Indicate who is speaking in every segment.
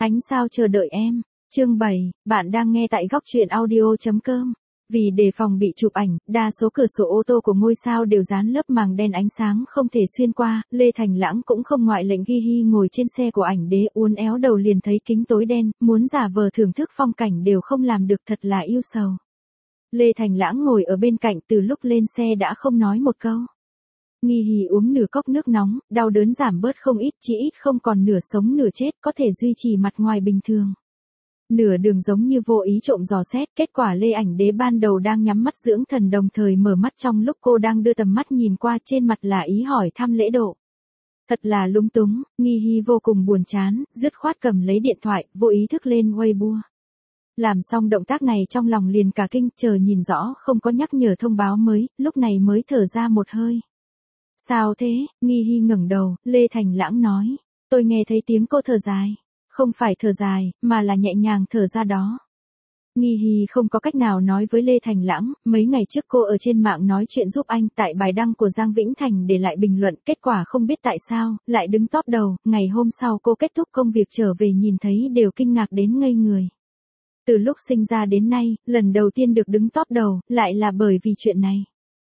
Speaker 1: Ánh sao chờ đợi em. Chương 7, bạn đang nghe tại góc truyện audio.com. Vì đề phòng bị chụp ảnh, đa số cửa sổ ô tô của ngôi sao đều dán lớp màng đen ánh sáng không thể xuyên qua, Lê Thành Lãng cũng không ngoại lệnh. Ghi Hi ngồi trên xe của ảnh đế uốn éo đầu liền thấy kính tối đen, muốn giả vờ thưởng thức phong cảnh đều không làm được, thật là yêu sầu. Lê Thành Lãng ngồi ở bên cạnh từ lúc lên xe đã không nói một câu. Nghi Hi uống nửa cốc nước nóng, đau đớn giảm bớt không ít, chỉ ít không còn nửa sống nửa chết, có thể duy trì mặt ngoài bình thường. Nửa đường giống như vô ý trộm dò xét, kết quả Lê Ảnh Đế ban đầu đang nhắm mắt dưỡng thần đồng thời mở mắt trong lúc cô đang đưa tầm mắt nhìn qua, trên mặt là ý hỏi thăm lễ độ. Thật là lúng túng, Nghi Hi vô cùng buồn chán, dứt khoát cầm lấy điện thoại, vô ý thức lên Weibo. Làm xong động tác này trong lòng liền cả kinh, chờ nhìn rõ không có nhắc nhở thông báo mới, lúc này mới thở ra một hơi. Sao thế? Nghi Hi ngẩng đầu, Lê Thành Lãng nói. Tôi nghe thấy tiếng cô thở dài. Không phải thở dài, mà là nhẹ nhàng thở ra đó. Nghi Hi không có cách nào nói với Lê Thành Lãng, mấy ngày trước cô ở trên mạng nói chuyện giúp anh tại bài đăng của Giang Vĩnh Thành để lại bình luận, kết quả không biết tại sao, lại đứng top đầu, ngày hôm sau cô kết thúc công việc trở về nhìn thấy đều kinh ngạc đến ngây người. Từ lúc sinh ra đến nay, lần đầu tiên được đứng top đầu, lại là bởi vì chuyện này.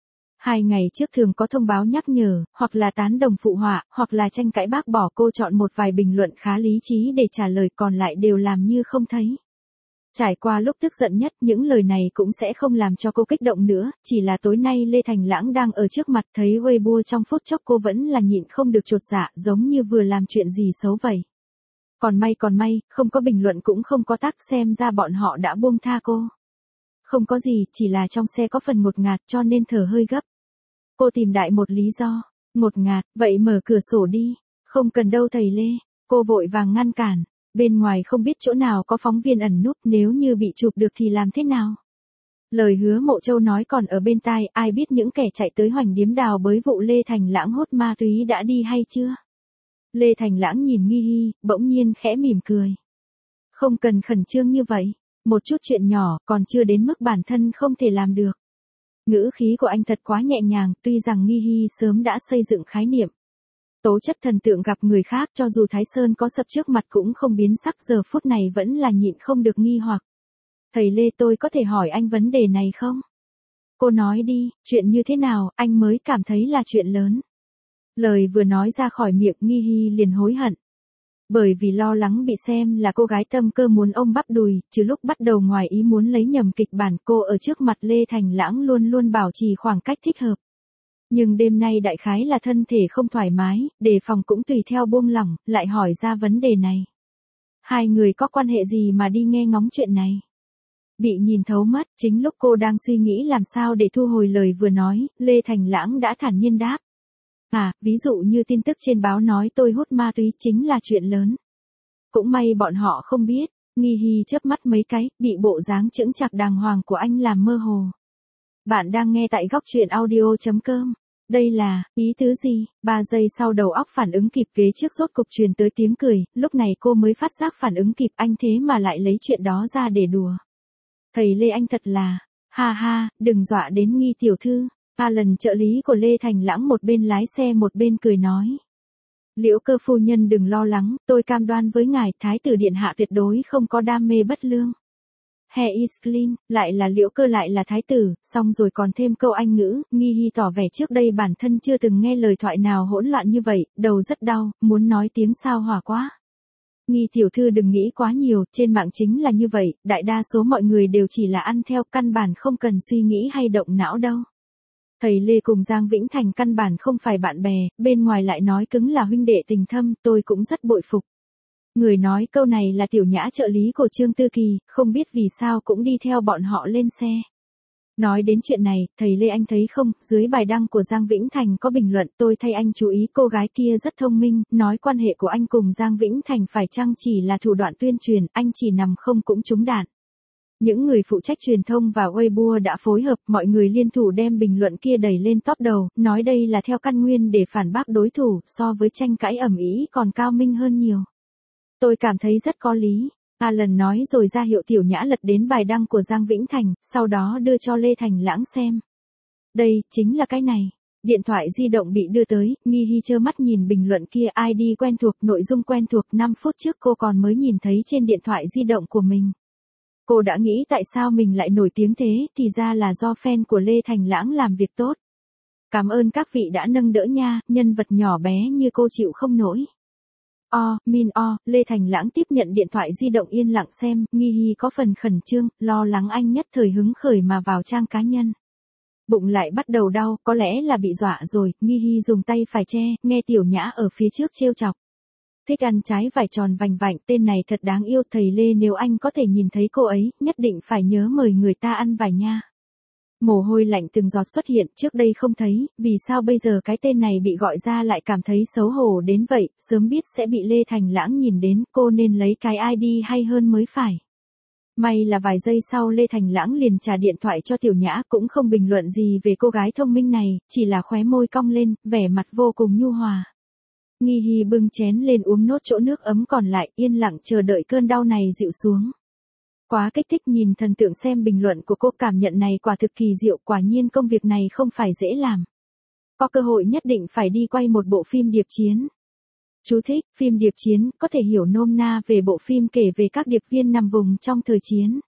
Speaker 1: 2 ngày trước thường có thông báo nhắc nhở, hoặc là tán đồng phụ họa, hoặc là tranh cãi bác bỏ, cô chọn một vài bình luận khá lý trí để trả lời, còn lại đều làm như không thấy. Trải qua lúc tức giận nhất, những lời này cũng sẽ không làm cho cô kích động nữa, chỉ là tối nay Lê Thành Lãng đang ở trước mặt thấy Weibo trong phút chốc cô vẫn là nhịn không được chột dạ, giống như vừa làm chuyện gì xấu vậy. Còn may, không có bình luận cũng không có tag, xem ra bọn họ đã buông tha cô. Không có gì, chỉ là trong xe có phần ngột ngạt cho nên thở hơi gấp. Cô tìm đại một lý do. Ngột ngạt, vậy mở cửa sổ đi. Không cần đâu thầy Lê. Cô vội vàng ngăn cản. Bên ngoài không biết chỗ nào có phóng viên ẩn núp, nếu như bị chụp được thì làm thế nào? Lời Hứa Mộ Châu nói còn ở bên tai, ai biết những kẻ chạy tới Hoành Điếm đào bới vụ Lê Thành Lãng hốt ma túy đã đi hay chưa? Lê Thành Lãng nhìn Nghi Hi, bỗng nhiên khẽ mỉm cười. Không cần khẩn trương như vậy. Một chút chuyện nhỏ, còn chưa đến mức bản thân không thể làm được. Ngữ khí của anh thật quá nhẹ nhàng, tuy rằng Nghi Hi sớm đã xây dựng khái niệm. Tố chất thần tượng gặp người khác, cho dù Thái Sơn có sập trước mặt cũng không biến sắc, giờ phút này vẫn là nhịn không được nghi hoặc. Thầy Lê, tôi có thể hỏi anh vấn đề này không? Cô nói đi, chuyện như thế nào, anh mới cảm thấy là chuyện lớn. Lời vừa nói ra khỏi miệng Nghi Hi liền hối hận. Bởi vì lo lắng bị xem là cô gái tâm cơ muốn ôm bắp đùi, trừ lúc bắt đầu ngoài ý muốn lấy nhầm kịch bản, cô ở trước mặt Lê Thành Lãng luôn luôn bảo trì khoảng cách thích hợp. Nhưng đêm nay đại khái là thân thể không thoải mái, đề phòng cũng tùy theo buông lỏng, lại hỏi ra vấn đề này. Hai người có quan hệ gì mà đi nghe ngóng chuyện này? Bị nhìn thấu mất, chính lúc cô đang suy nghĩ làm sao để thu hồi lời vừa nói, Lê Thành Lãng đã thản nhiên đáp. Ví dụ như tin tức trên báo nói tôi hút ma túy chính là chuyện lớn. Cũng may bọn họ không biết. Nghi Hi chớp mắt mấy cái, bị bộ dáng chững chạc đàng hoàng của anh làm mơ hồ. Bạn đang nghe tại góc truyện audio.com. Đây là, ý tứ gì? 3 giây sau đầu óc phản ứng kịp, ghế trước rốt cục truyền tới tiếng cười, lúc này cô mới phát giác phản ứng kịp, anh thế mà lại lấy chuyện đó ra để đùa. Thầy Lê anh thật là, ha, đừng dọa đến Nghi tiểu thư. Lần trợ lý của Lê Thành Lãng một bên lái xe một bên cười nói. Liễu Cơ phu nhân đừng lo lắng, tôi cam đoan với ngài, thái tử điện hạ tuyệt đối không có đam mê bất lương. He is clean, lại là Liễu Cơ lại là thái tử, xong rồi còn thêm câu Anh ngữ. Nghi Hi tỏ vẻ trước đây bản thân chưa từng nghe lời thoại nào hỗn loạn như vậy, đầu rất đau, muốn nói tiếng sao hỏa quá. Nghi tiểu thư đừng nghĩ quá nhiều, trên mạng chính là như vậy, đại đa số mọi người đều chỉ là ăn theo, căn bản không cần suy nghĩ hay động não đâu. Thầy Lê cùng Giang Vĩnh Thành căn bản không phải bạn bè, bên ngoài lại nói cứng là huynh đệ tình thâm, tôi cũng rất bội phục. Người nói câu này là tiểu nhã trợ lý của Trương Tư Kỳ, không biết vì sao cũng đi theo bọn họ lên xe. Nói đến chuyện này, thầy Lê anh thấy không, dưới bài đăng của Giang Vĩnh Thành có bình luận, tôi thay anh chú ý cô gái kia rất thông minh, nói quan hệ của anh cùng Giang Vĩnh Thành phải chăng chỉ là thủ đoạn tuyên truyền, anh chỉ nằm không cũng trúng đạn. Những người phụ trách truyền thông và Weibo đã phối hợp, mọi người liên thủ đem bình luận kia đẩy lên top đầu, nói đây là theo căn nguyên để phản bác đối thủ, so với tranh cãi ầm ĩ còn cao minh hơn nhiều. Tôi cảm thấy rất có lý. Lần nói rồi ra hiệu tiểu nhã lật đến bài đăng của Giang Vĩnh Thành, sau đó đưa cho Lê Thành Lãng xem. Đây, chính là cái này. Điện thoại di động bị đưa tới, Nghi Hi trơ mắt nhìn bình luận kia, ID quen thuộc, nội dung quen thuộc, 5 phút trước cô còn mới nhìn thấy trên điện thoại di động của mình. Cô đã nghĩ tại sao mình lại nổi tiếng thế, thì ra là do fan của Lê Thành Lãng làm việc tốt. Cảm ơn các vị đã nâng đỡ nha, nhân vật nhỏ bé như cô chịu không nổi. Lê Thành Lãng tiếp nhận điện thoại di động yên lặng xem, Nghi Hi có phần khẩn trương, lo lắng anh nhất thời hứng khởi mà vào trang cá nhân. Bụng lại bắt đầu đau, có lẽ là bị dọa rồi, Nghi Hi dùng tay phải che, nghe Tiểu Nhã ở phía trước trêu chọc. Thích ăn trái vải tròn vành vạnh, tên này thật đáng yêu, thầy Lê nếu anh có thể nhìn thấy cô ấy, nhất định phải nhớ mời người ta ăn vải nha. Mồ hôi lạnh từng giọt xuất hiện, trước đây không thấy, vì sao bây giờ cái tên này bị gọi ra lại cảm thấy xấu hổ đến vậy, sớm biết sẽ bị Lê Thành Lãng nhìn đến, cô nên lấy cái ID hay hơn mới phải. May là vài giây sau Lê Thành Lãng liền trả điện thoại cho Tiểu Nhã, cũng không bình luận gì về cô gái thông minh này, chỉ là khóe môi cong lên, vẻ mặt vô cùng nhu hòa. Nghi Hi bưng chén lên uống nốt chỗ nước ấm còn lại, yên lặng chờ đợi cơn đau này dịu xuống. Quá kích thích, nhìn thần tượng xem bình luận của cô, cảm nhận này quả thực kỳ diệu, quả nhiên công việc này không phải dễ làm. Có cơ hội nhất định phải đi quay một bộ phim điệp chiến. Chú thích, phim điệp chiến, có thể hiểu nôm na về bộ phim kể về các điệp viên nằm vùng trong thời chiến.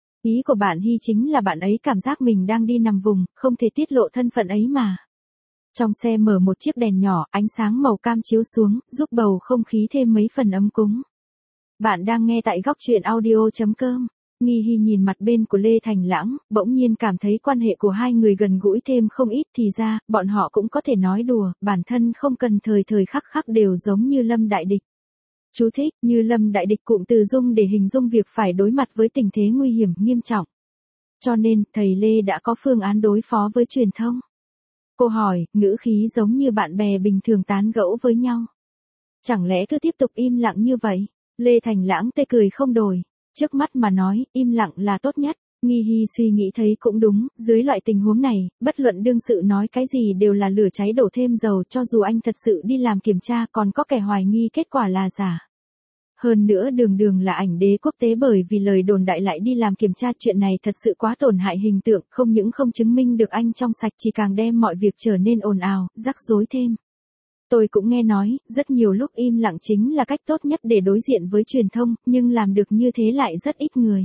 Speaker 1: Ý của bạn Hi chính là bạn ấy cảm giác mình đang đi nằm vùng, không thể tiết lộ thân phận ấy mà. Trong xe mở một chiếc đèn nhỏ, ánh sáng màu cam chiếu xuống, giúp bầu không khí thêm mấy phần ấm cúng. Bạn đang nghe tại góc truyện audio.com. Nghi Hi nhìn mặt bên của Lê Thành Lãng, bỗng nhiên cảm thấy quan hệ của hai người gần gũi thêm không ít, thì ra, bọn họ cũng có thể nói đùa, bản thân không cần thời thời khắc khắc đều giống như Lâm Đại Địch. Chú thích, như Lâm Đại Địch cụm từ dùng để hình dung việc phải đối mặt với tình thế nguy hiểm, nghiêm trọng. Cho nên, thầy Lê đã có phương án đối phó với truyền thông. Cô hỏi, ngữ khí giống như bạn bè bình thường tán gẫu với nhau. Chẳng lẽ cứ tiếp tục im lặng như vậy? Lê Thành Lãng tê cười không đổi. Trước mắt mà nói, im lặng là tốt nhất. Nghi Hi suy nghĩ thấy cũng đúng, dưới loại tình huống này, bất luận đương sự nói cái gì đều là lửa cháy đổ thêm dầu, cho dù anh thật sự đi làm kiểm tra còn có kẻ hoài nghi kết quả là giả. Hơn nữa đường đường là ảnh đế quốc tế bởi vì lời đồn đại lại đi làm kiểm tra, chuyện này thật sự quá tổn hại hình tượng, không những không chứng minh được anh trong sạch, chỉ càng đem mọi việc trở nên ồn ào, rắc rối thêm. Tôi cũng nghe nói, rất nhiều lúc im lặng chính là cách tốt nhất để đối diện với truyền thông, nhưng làm được như thế lại rất ít người.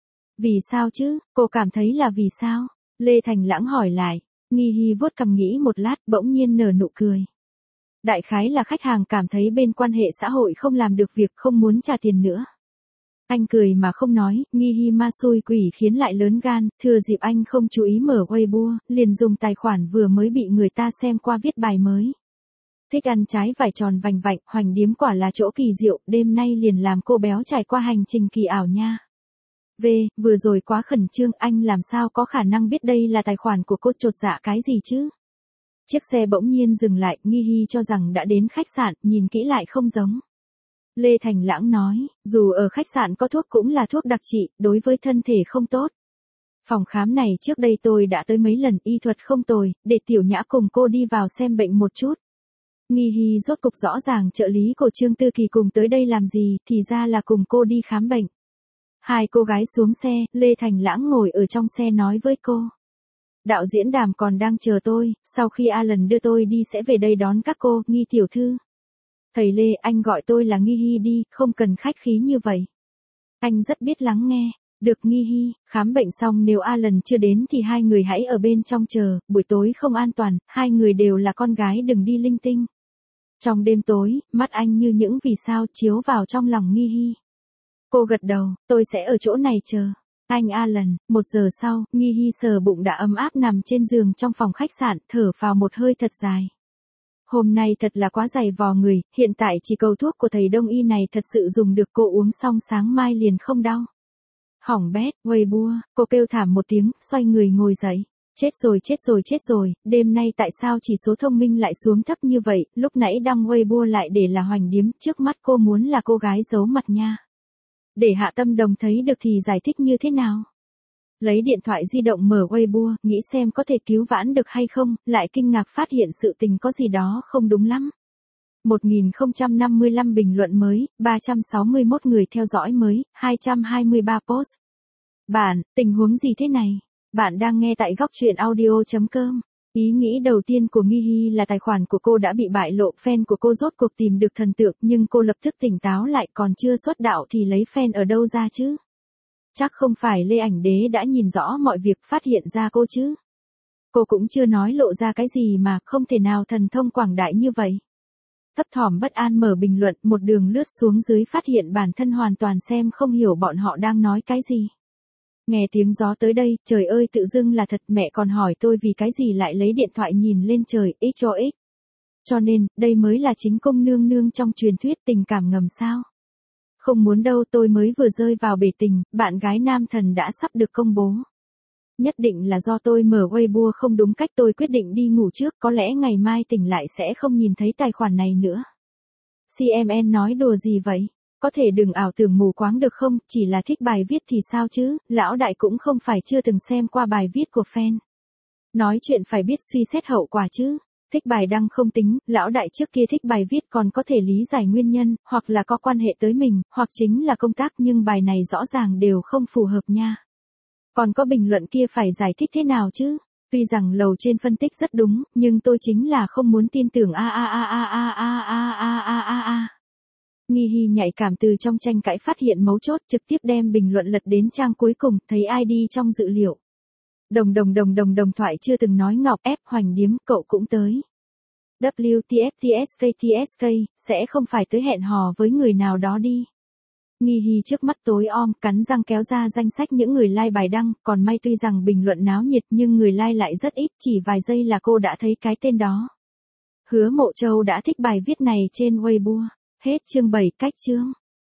Speaker 1: Vì sao chứ, cô cảm thấy là vì sao? Lê Thành Lãng hỏi lại. Nghi Hi vuốt cằm nghĩ một lát, bỗng nhiên nở nụ cười. Đại khái là khách hàng cảm thấy bên quan hệ xã hội không làm được việc, không muốn trả tiền nữa. Anh cười mà không nói, Nghi Hi ma xui quỷ khiến lại lớn gan, thừa dịp anh không chú ý mở Weibo, liền dùng tài khoản vừa mới bị người ta xem qua viết bài mới. Thích ăn trái vải tròn vành vạnh, hoành điếm quả là chỗ kỳ diệu, đêm nay liền làm cô béo trải qua hành trình kỳ ảo nha. Vừa rồi quá khẩn trương, anh làm sao có khả năng biết đây là tài khoản của cô, chột dạ cái gì chứ? Chiếc xe bỗng nhiên dừng lại, Nghi Hi cho rằng đã đến khách sạn, nhìn kỹ lại không giống. Lê Thành Lãng nói, dù ở khách sạn có thuốc cũng là thuốc đặc trị, đối với thân thể không tốt. Phòng khám này trước đây tôi đã tới mấy lần, y thuật không tồi, để Tiểu Nhã cùng cô đi vào xem bệnh một chút. Nghi Hi rốt cục rõ ràng trợ lý của Trương Tư Kỳ cùng tới đây làm gì, thì ra là cùng cô đi khám bệnh. Hai cô gái xuống xe, Lê Thành Lãng ngồi ở trong xe nói với cô. Đạo diễn Đàm còn đang chờ tôi, sau khi Alan đưa tôi đi sẽ về đây đón các cô, Nghi tiểu thư. Thầy Lê, anh gọi tôi là Nghi Hi đi, không cần khách khí như vậy. Anh rất biết lắng nghe. Được Nghi Hi, khám bệnh xong nếu Alan chưa đến thì hai người hãy ở bên trong chờ, buổi tối không an toàn, hai người đều là con gái đừng đi linh tinh. Trong đêm tối, mắt anh như những vì sao chiếu vào trong lòng Nghi Hi. Cô gật đầu, tôi sẽ ở chỗ này chờ. Anh Alan, 1 giờ sau, Nghi Hi sờ bụng đã ấm áp nằm trên giường trong phòng khách sạn, thở vào một hơi thật dài. Hôm nay thật là quá dày vò người, hiện tại chỉ cầu thuốc của thầy Đông y này thật sự dùng được, cô uống xong sáng mai liền không đau. Hỏng bét, Weibo, cô kêu thảm một tiếng, xoay người ngồi dậy. Chết rồi, đêm nay tại sao chỉ số thông minh lại xuống thấp như vậy, lúc nãy đăng Weibo lại để là hoành điếm, trước mắt cô muốn là cô gái giấu mặt nha. Để Hạ Tâm Đồng thấy được thì giải thích như thế nào? Lấy điện thoại di động mở Weibo, nghĩ xem có thể cứu vãn được hay không, lại kinh ngạc phát hiện sự tình có gì đó không đúng lắm. 1055 bình luận mới, 361 người theo dõi mới, 223 post. Bạn, tình huống gì thế này? Bạn đang nghe tại góc truyện audio.com. Ý nghĩ đầu tiên của Nghi Hy là tài khoản của cô đã bị bại lộ, fan của cô rốt cuộc tìm được thần tượng, nhưng cô lập tức tỉnh táo lại, còn chưa xuất đạo thì lấy fan ở đâu ra chứ? Chắc không phải Lê Ảnh Đế đã nhìn rõ mọi việc phát hiện ra cô chứ? Cô cũng chưa nói lộ ra cái gì mà, không thể nào thần thông quảng đại như vậy. Thấp thỏm bất an mở bình luận, một đường lướt xuống dưới phát hiện bản thân hoàn toàn xem không hiểu bọn họ đang nói cái gì. Nghe tiếng gió tới đây, trời ơi tự dưng là thật, mẹ còn hỏi tôi vì cái gì lại lấy điện thoại nhìn lên trời, x cho x. Cho nên, đây mới là chính công nương nương trong truyền thuyết tình cảm ngầm sao. Không muốn đâu, tôi mới vừa rơi vào bể tình, bạn gái nam thần đã sắp được công bố. Nhất định là do tôi mở Weibo không đúng cách, tôi quyết định đi ngủ trước, có lẽ ngày mai tỉnh lại sẽ không nhìn thấy tài khoản này nữa. CMN nói đùa gì vậy? Có thể đừng ảo tưởng mù quáng được không, chỉ là thích bài viết thì sao chứ, lão đại cũng không phải chưa từng xem qua bài viết của fan. Nói chuyện phải biết suy xét hậu quả chứ. Thích bài đăng không tính, lão đại trước kia thích bài viết còn có thể lý giải nguyên nhân, hoặc là có quan hệ tới mình, hoặc chính là công tác, nhưng bài này rõ ràng đều không phù hợp nha. Còn có bình luận kia phải giải thích thế nào chứ? Tuy rằng lầu trên phân tích rất đúng, nhưng tôi chính là không muốn tin tưởng Nghi Hy nhạy cảm từ trong tranh cãi phát hiện mấu chốt, trực tiếp đem bình luận lật đến trang cuối cùng, thấy ID trong dự liệu. Đồng thoại chưa từng nói ngọc ép Hoành Điếm, cậu cũng tới. WTFTSK, sẽ không phải tới hẹn hò với người nào đó đi. Nghi Hy trước mắt tối om, cắn răng kéo ra danh sách những người like bài đăng, còn may tuy rằng bình luận náo nhiệt nhưng người like lại rất ít, chỉ vài giây là cô đã thấy cái tên đó. Hứa Mộ Châu đã thích bài viết này trên Weibo. Hết chương 7 cách chương.